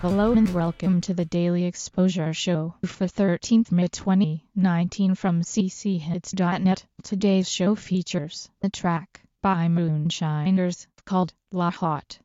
Hello and welcome to the Daily Exposure Show for 13th May 2019 from cchits.net. Today's show features a track by Moonshiners called La Hot.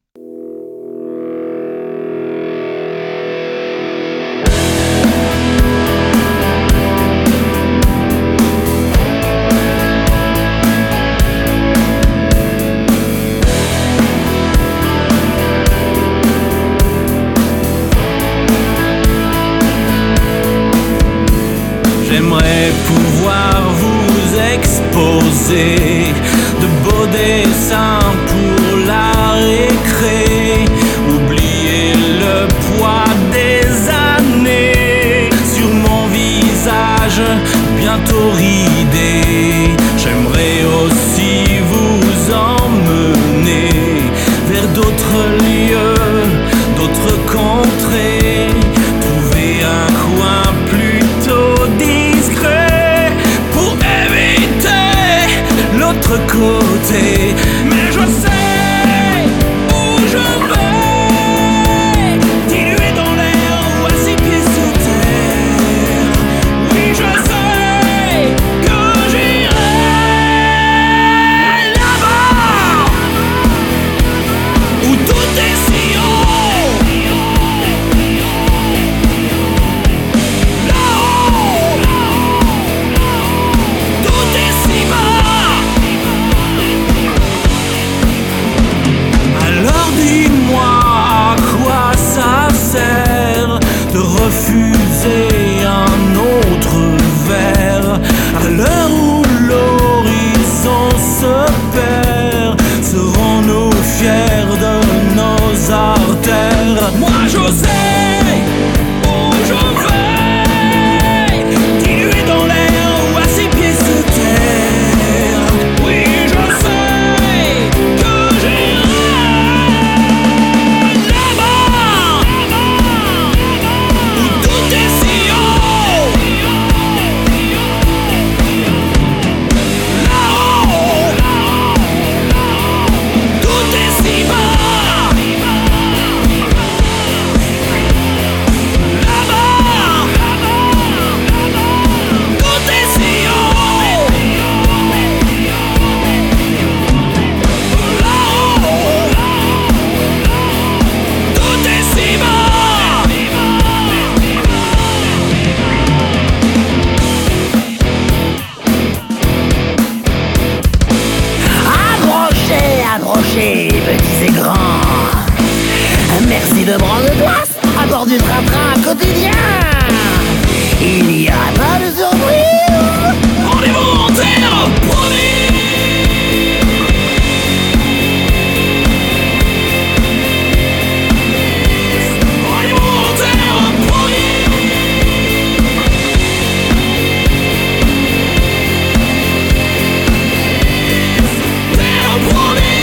J'aimerais pouvoir vous exposer de beaux dessins pour la récré. Oublier le poids des années sur mon visage bientôt ridé. J'aimerais aussi vous emmener vers d'autres lieux, d'autres contrées. Trouver un coin plutôt discret pour éviter l'autre côté. Mais je sais où je vais, dilué dans l'air ou à 6 pieds sous terre. Oui, je sais que j'irai là-bas où tout est si haut. Refuser un autre verre à l'heure où l'horizon se perd. Serons-nous fiers de nos artères? Moi je sais où je vais, dilué dans l'air ou à 6 pieds sous terre. Oui, je sais que j'irai là-bas où tout est si haut. Là-haut, tout est si bas. Là-bas, tout est si haut. Là-haut, tout est si bas. Approchez, petits et grands. Merci de prendre place à bord du train-train quotidien. Il n'y a pas de surprise. Rendez-vous en terre, promis. Rendez-vous en terre, promis. Terre, promis.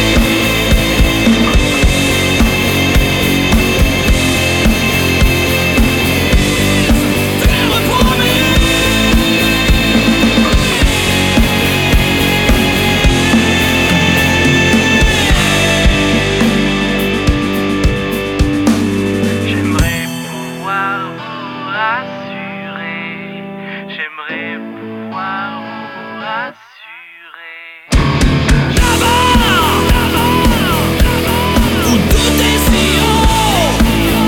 Terre, promis. J'aimerais pouvoir vous rassurer. J'aimerais pouvoir vous rassurer. Là-bas, où tout est si haut.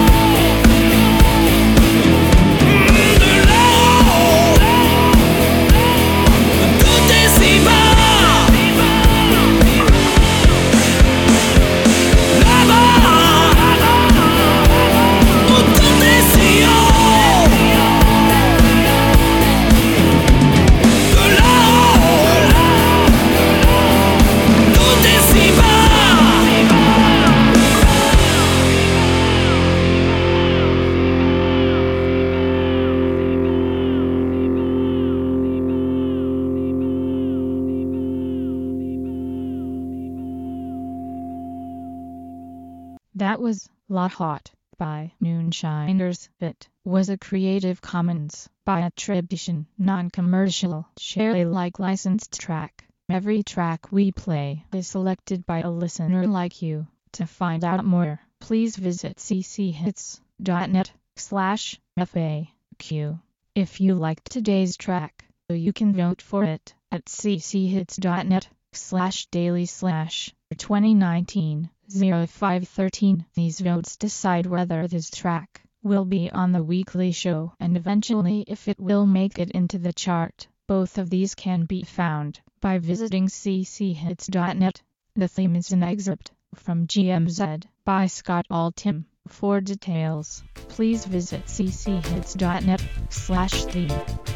De là-haut, tout est si bas. Là-bas, où tout est si haut. De là-haut, tout est si bas. That was La Hot by Moonshiners. It was a Creative Commons by attribution, non-commercial, share Alike licensed track. Every track we play is selected by a listener like you. To find out more, please visit cchits.net/FAQ. If you liked today's track, you can vote for it at cchits.net/daily/2019-0513. These votes decide whether this track will be on the weekly show and eventually if it will make it into the chart. Both of these can be found by visiting cchits.net. The theme is an excerpt from GMZ by Scott Altham. For details, please visit cchits.net/theme.